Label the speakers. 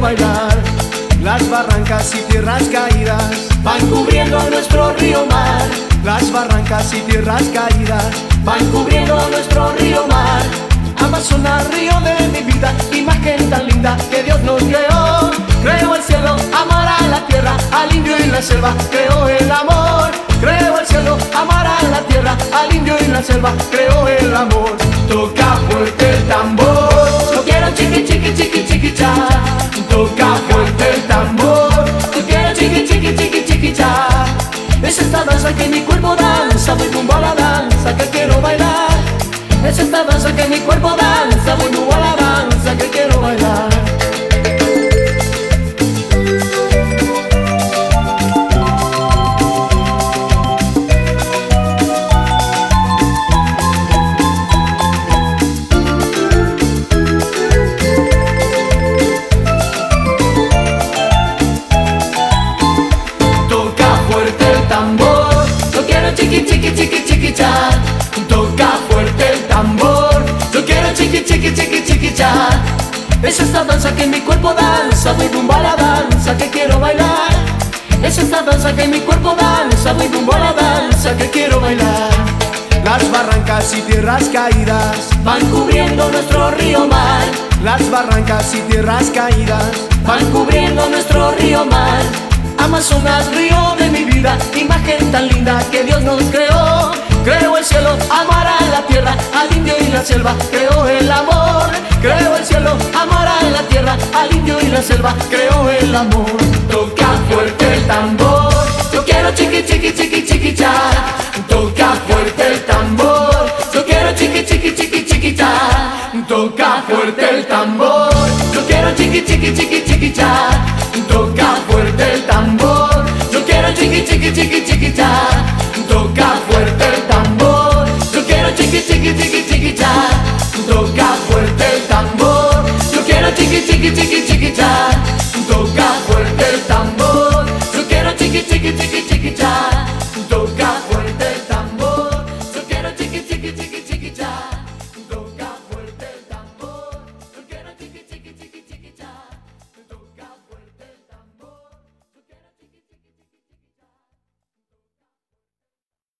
Speaker 1: bailar. Las barrancas y tierras caídas
Speaker 2: van cubriendo nuestro río mar.
Speaker 1: Las barrancas y tierras caídas
Speaker 2: van cubriendo nuestro río mar.
Speaker 1: Amazonas, río de mi vida, imagen tan linda que Dios nos creó. Creo el cielo, amar a la tierra, al indio y la selva, creo el amor. Creo el cielo, amar a la tierra, al indio y la selva, creo el amor. Toca fuerte el tambor,
Speaker 2: yo quiero chiqui chiqui chiqui chiqui cha.
Speaker 1: Toca fuerte el tambor,
Speaker 2: yo quiero chiqui chiqui chiqui chiqui cha.
Speaker 1: es esta danza que mi cuerpo danza, voy rumbo a la danza que quiero bailar.
Speaker 2: Es esta danza que mi cuerpo danza, voy rumbo a la danza que quiero bailar.
Speaker 1: Toca fuerte el tambor,
Speaker 2: yo quiero chiqui chiqui chiqui chiqui cha.
Speaker 1: Toca fuerte el tambor,
Speaker 2: yo quiero chiqui chiqui chiqui chiqui cha.
Speaker 1: es esta danza que mi cuerpo danza, voy rumbo a la danza que quiero bailar.
Speaker 2: Es esta danza que mi cuerpo danza, voy rumbo a la danza que quiero bailar.
Speaker 1: Las barrancas y tierras caídas
Speaker 2: van cubriendo nuestro río mar.
Speaker 1: Las barrancas y tierras caídas
Speaker 2: van cubriendo nuestro río mar.
Speaker 1: Amazonas, río de mi vida, imagen tan linda que Dios nos creó. Creo el cielo, amar a la tierra, al indio y la selva, creo el amor. Creo el cielo, amar a la tierra, al indio y la selva, creo el amor. Toca fuerte el tambor,
Speaker 2: yo quiero chiqui chiqui chiqui chiqui cha.
Speaker 1: Toca fuerte el tambor,
Speaker 2: yo quiero chiqui chiqui chiqui chiqui cha.
Speaker 1: Toca fuerte el tambor,
Speaker 2: yo quiero chiqui chiqui chiqui chiqui cha.
Speaker 1: Toca fuerte el tambor,
Speaker 2: yo quiero chiqui chiqui chiqui chiqui cha.
Speaker 1: Toca fuerte el tambor,
Speaker 2: yo quiero chiqui chiqui chiqui chiqui cha.
Speaker 1: Toca fuerte el tambor,
Speaker 2: yo quiero chiqui chiqui chiqui chiqui cha.
Speaker 1: toca fuerte el tambor,
Speaker 2: yo quiero chiqui chiqui chiqui chiqui cha.